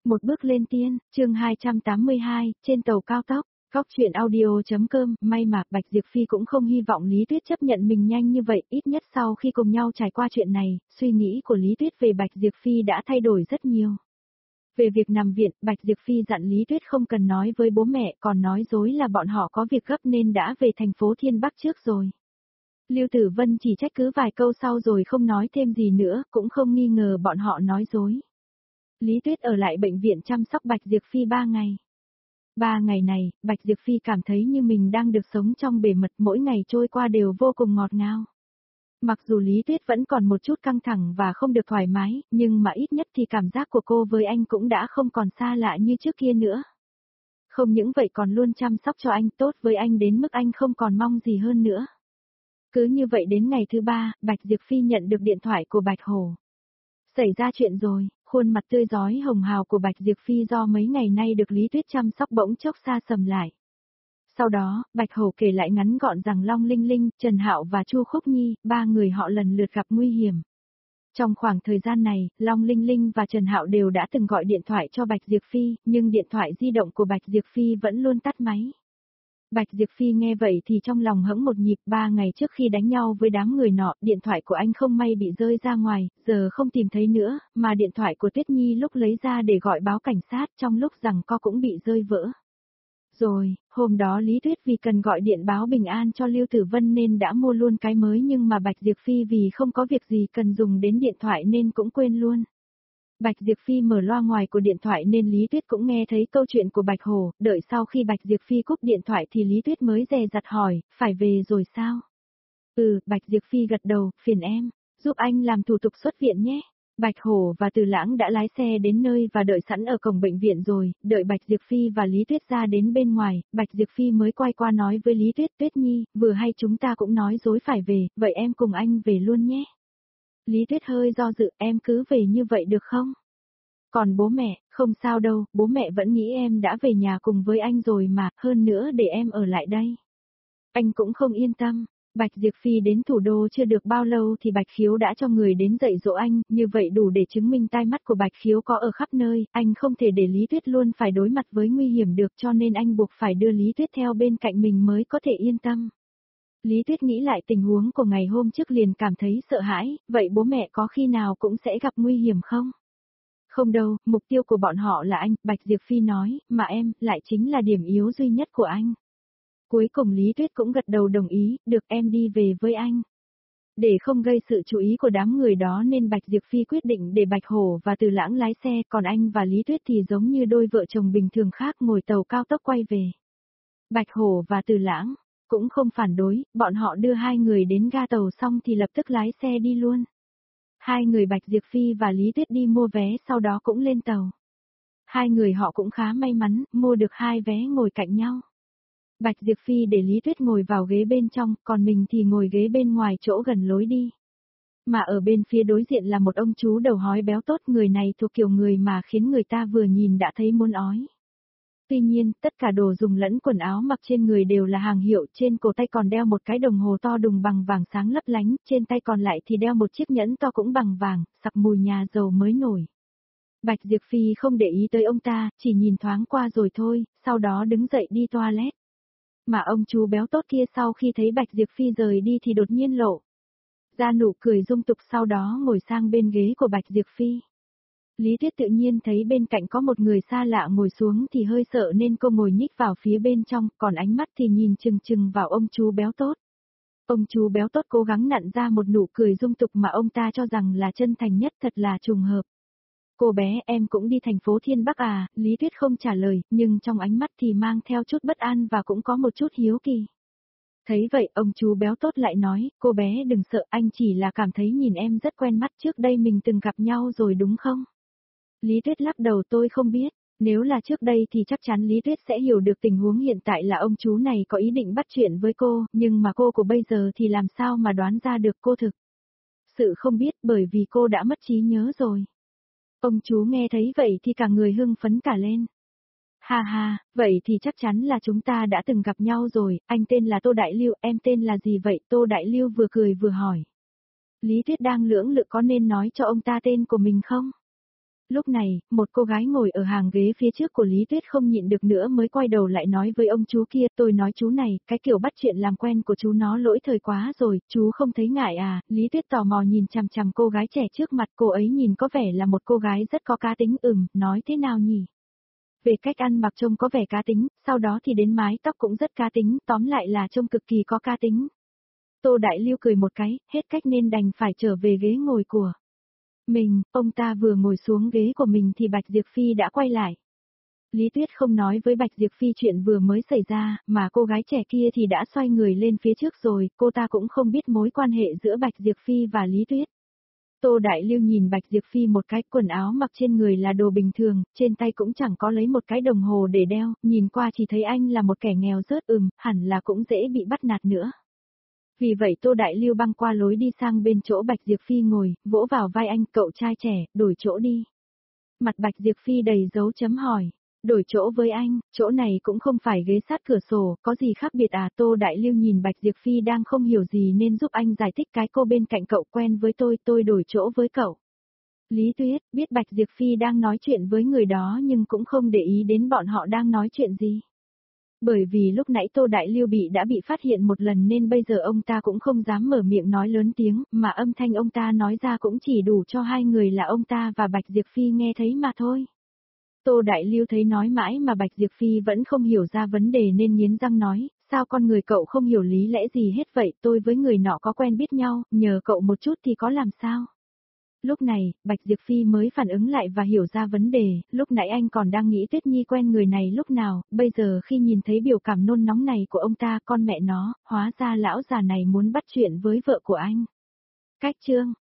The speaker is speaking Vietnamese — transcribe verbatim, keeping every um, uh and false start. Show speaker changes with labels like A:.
A: Một bước lên tiên, chương hai trăm tám mươi hai, trên tàu cao tốc, góc chuyện audio.com, may mà Bạch Diệp Phi cũng không hy vọng Lý Tuyết chấp nhận mình nhanh như vậy, ít nhất sau khi cùng nhau trải qua chuyện này, suy nghĩ của Lý Tuyết về Bạch Diệp Phi đã thay đổi rất nhiều. Về việc nằm viện, Bạch Diệp Phi dặn Lý Tuyết không cần nói với bố mẹ, còn nói dối là bọn họ có việc gấp nên đã về thành phố Thiên Bắc trước rồi. Lưu Tử Vân chỉ trách cứ vài câu sau rồi không nói thêm gì nữa, cũng không nghi ngờ bọn họ nói dối. Lý Tuyết ở lại bệnh viện chăm sóc Bạch Diệp Phi ba ngày. Ba ngày này, Bạch Diệp Phi cảm thấy như mình đang được sống trong bể mật, mỗi ngày trôi qua đều vô cùng ngọt ngào. Mặc dù Lý Tuyết vẫn còn một chút căng thẳng và không được thoải mái, nhưng mà ít nhất thì cảm giác của cô với anh cũng đã không còn xa lạ như trước kia nữa. Không những vậy còn luôn chăm sóc cho anh, tốt với anh đến mức anh không còn mong gì hơn nữa. Cứ như vậy đến ngày thứ ba, Bạch Diệp Phi nhận được điện thoại của Bạch Hổ. Xảy ra chuyện rồi, khuôn mặt tươi rói hồng hào của Bạch Diệp Phi do mấy ngày nay được Lý Tuyết chăm sóc bỗng chốc xa sầm lại. Sau đó, Bạch Hổ kể lại ngắn gọn rằng Long Linh Linh, Trần Hạo và Chu Khúc Nhi, ba người họ lần lượt gặp nguy hiểm. Trong khoảng thời gian này, Long Linh Linh và Trần Hạo đều đã từng gọi điện thoại cho Bạch Diệp Phi, nhưng điện thoại di động của Bạch Diệp Phi vẫn luôn tắt máy. Bạch Diệp Phi nghe vậy thì trong lòng hững một nhịp, ba ngày trước khi đánh nhau với đám người nọ, điện thoại của anh không may bị rơi ra ngoài, giờ không tìm thấy nữa, mà điện thoại của Tuyết Nhi lúc lấy ra để gọi báo cảnh sát trong lúc giằng co cũng bị rơi vỡ. Rồi, hôm đó Lý Tuyết vì cần gọi điện báo bình an cho Lưu Tử Vân nên đã mua luôn cái mới, nhưng mà Bạch Diệp Phi vì không có việc gì cần dùng đến điện thoại nên cũng quên luôn. Bạch Diệp Phi mở loa ngoài của điện thoại nên Lý Tuyết cũng nghe thấy câu chuyện của Bạch Hổ, đợi sau khi Bạch Diệp Phi cúp điện thoại thì Lý Tuyết mới dè dặt hỏi, phải về rồi sao? Ừ, Bạch Diệp Phi gật đầu, phiền em, giúp anh làm thủ tục xuất viện nhé. Bạch Hổ và Từ Lãng đã lái xe đến nơi và đợi sẵn ở cổng bệnh viện rồi, đợi Bạch Diệp Phi và Lý Tuyết ra đến bên ngoài, Bạch Diệp Phi mới quay qua nói với Lý Tuyết, Tuyết Nhi, vừa hay chúng ta cũng nói dối phải về, vậy em cùng anh về luôn nhé. Lý Tuyết hơi do dự, em cứ về như vậy được không? Còn bố mẹ, không sao đâu, bố mẹ vẫn nghĩ em đã về nhà cùng với anh rồi mà, hơn nữa để em ở lại đây. Anh cũng không yên tâm. Bạch Diệp Phi đến thủ đô chưa được bao lâu thì Bạch Khiếu đã cho người đến dạy dỗ anh, như vậy đủ để chứng minh tai mắt của Bạch Khiếu có ở khắp nơi, anh không thể để Lý Tuyết luôn phải đối mặt với nguy hiểm được, cho nên anh buộc phải đưa Lý Tuyết theo bên cạnh mình mới có thể yên tâm. Lý Tuyết nghĩ lại tình huống của ngày hôm trước liền cảm thấy sợ hãi, vậy bố mẹ có khi nào cũng sẽ gặp nguy hiểm không? Không đâu, mục tiêu của bọn họ là anh, Bạch Diệp Phi nói, mà em, lại chính là điểm yếu duy nhất của anh. Cuối cùng Lý Tuyết cũng gật đầu đồng ý, được em đi về với anh. Để không gây sự chú ý của đám người đó nên Bạch Diệp Phi quyết định để Bạch Hổ và Từ Lãng lái xe, còn anh và Lý Tuyết thì giống như đôi vợ chồng bình thường khác ngồi tàu cao tốc quay về. Bạch Hổ và Từ Lãng cũng không phản đối, bọn họ đưa hai người đến ga tàu xong thì lập tức lái xe đi luôn. Hai người Bạch Diệp Phi và Lý Tuyết đi mua vé sau đó cũng lên tàu. Hai người họ cũng khá may mắn, mua được hai vé ngồi cạnh nhau. Bạch Diệp Phi để Lý Tuyết ngồi vào ghế bên trong, còn mình thì ngồi ghế bên ngoài chỗ gần lối đi. Mà ở bên phía đối diện là một ông chú đầu hói béo tốt, người này thuộc kiểu người mà khiến người ta vừa nhìn đã thấy muốn ói. Tuy nhiên, tất cả đồ dùng lẫn quần áo mặc trên người đều là hàng hiệu, trên cổ tay còn đeo một cái đồng hồ to đùng bằng vàng sáng lấp lánh, trên tay còn lại thì đeo một chiếc nhẫn to cũng bằng vàng, sặc mùi nhà giàu mới nổi. Bạch Diệp Phi không để ý tới ông ta, chỉ nhìn thoáng qua rồi thôi, sau đó đứng dậy đi toilet. Mà ông chú béo tốt kia sau khi thấy Bạch Diệp Phi rời đi thì đột nhiên lộ ra nụ cười dung tục, sau đó ngồi sang bên ghế của Bạch Diệp Phi. Lý Tuyết tự nhiên thấy bên cạnh có một người xa lạ ngồi xuống thì hơi sợ nên cô ngồi nhích vào phía bên trong, còn ánh mắt thì nhìn chừng chừng vào ông chú béo tốt. Ông chú béo tốt cố gắng nặn ra một nụ cười dung tục mà ông ta cho rằng là chân thành nhất, thật là trùng hợp. Cô bé, em cũng đi thành phố Thiên Bắc à? Lý Tuyết không trả lời, nhưng trong ánh mắt thì mang theo chút bất an và cũng có một chút hiếu kỳ. Thấy vậy, ông chú béo tốt lại nói, cô bé đừng sợ, anh chỉ là cảm thấy nhìn em rất quen mắt, trước đây mình từng gặp nhau rồi đúng không? Lý Tuyết lắc đầu, tôi không biết, nếu là trước đây thì chắc chắn Lý Tuyết sẽ hiểu được tình huống hiện tại là ông chú này có ý định bắt chuyện với cô, nhưng mà cô của bây giờ thì làm sao mà đoán ra được cô thực sự không biết, bởi vì cô đã mất trí nhớ rồi. Ông chú nghe thấy vậy thì cả người hưng phấn cả lên. Ha ha, vậy thì chắc chắn là chúng ta đã từng gặp nhau rồi, anh tên là Tô Đại Lưu, em tên là gì vậy? Tô Đại Lưu vừa cười vừa hỏi. Lý Tuyết đang lưỡng lự có nên nói cho ông ta tên của mình không? Lúc này, một cô gái ngồi ở hàng ghế phía trước của Lý Tuyết không nhịn được nữa mới quay đầu lại nói với ông chú kia, tôi nói chú này, cái kiểu bắt chuyện làm quen của chú nó lỗi thời quá rồi, chú không thấy ngại à, Lý Tuyết tò mò nhìn chằm chằm cô gái trẻ trước mặt, cô ấy nhìn có vẻ là một cô gái rất có cá tính, ừm, nói thế nào nhỉ? Về cách ăn mặc trông có vẻ cá tính, sau đó thì đến mái tóc cũng rất cá tính, tóm lại là trông cực kỳ có cá tính. Tô Đại Lưu cười một cái, hết cách nên đành phải trở về ghế ngồi của mình, ông ta vừa ngồi xuống ghế của mình thì Bạch Diệp Phi đã quay lại. Lý Tuyết không nói với Bạch Diệp Phi chuyện vừa mới xảy ra, mà cô gái trẻ kia thì đã xoay người lên phía trước rồi, cô ta cũng không biết mối quan hệ giữa Bạch Diệp Phi và Lý Tuyết. Tô Đại Lưu nhìn Bạch Diệp Phi một cái, quần áo mặc trên người là đồ bình thường, trên tay cũng chẳng có lấy một cái đồng hồ để đeo, nhìn qua chỉ thấy anh là một kẻ nghèo rớt, ừm, hẳn là cũng dễ bị bắt nạt nữa. Vì vậy Tô Đại Lưu băng qua lối đi sang bên chỗ Bạch Diệp Phi ngồi, vỗ vào vai anh, cậu trai trẻ, đổi chỗ đi. Mặt Bạch Diệp Phi đầy dấu chấm hỏi, đổi chỗ với anh, chỗ này cũng không phải ghế sát cửa sổ, có gì khác biệt à? Tô Đại Lưu nhìn Bạch Diệp Phi đang không hiểu gì nên giúp anh giải thích, cái cô bên cạnh cậu quen với tôi, tôi đổi chỗ với cậu. Lý Tuyết biết Bạch Diệp Phi đang nói chuyện với người đó nhưng cũng không để ý đến bọn họ đang nói chuyện gì. Bởi vì lúc nãy Tô Đại Lưu bị đã bị phát hiện một lần nên bây giờ ông ta cũng không dám mở miệng nói lớn tiếng, mà âm thanh ông ta nói ra cũng chỉ đủ cho hai người là ông ta và Bạch Diệp Phi nghe thấy mà thôi. Tô Đại Lưu thấy nói mãi mà Bạch Diệp Phi vẫn không hiểu ra vấn đề nên nghiến răng nói, sao con người cậu không hiểu lý lẽ gì hết vậy, tôi với người nọ có quen biết nhau, nhờ cậu một chút thì có làm sao. Lúc này, Bạch Diệp Phi mới phản ứng lại và hiểu ra vấn đề, lúc nãy anh còn đang nghĩ Tuyết Nhi quen người này lúc nào, bây giờ khi nhìn thấy biểu cảm nôn nóng này của ông ta, con mẹ nó, hóa ra lão già này muốn bắt chuyện với vợ của anh. Cách chương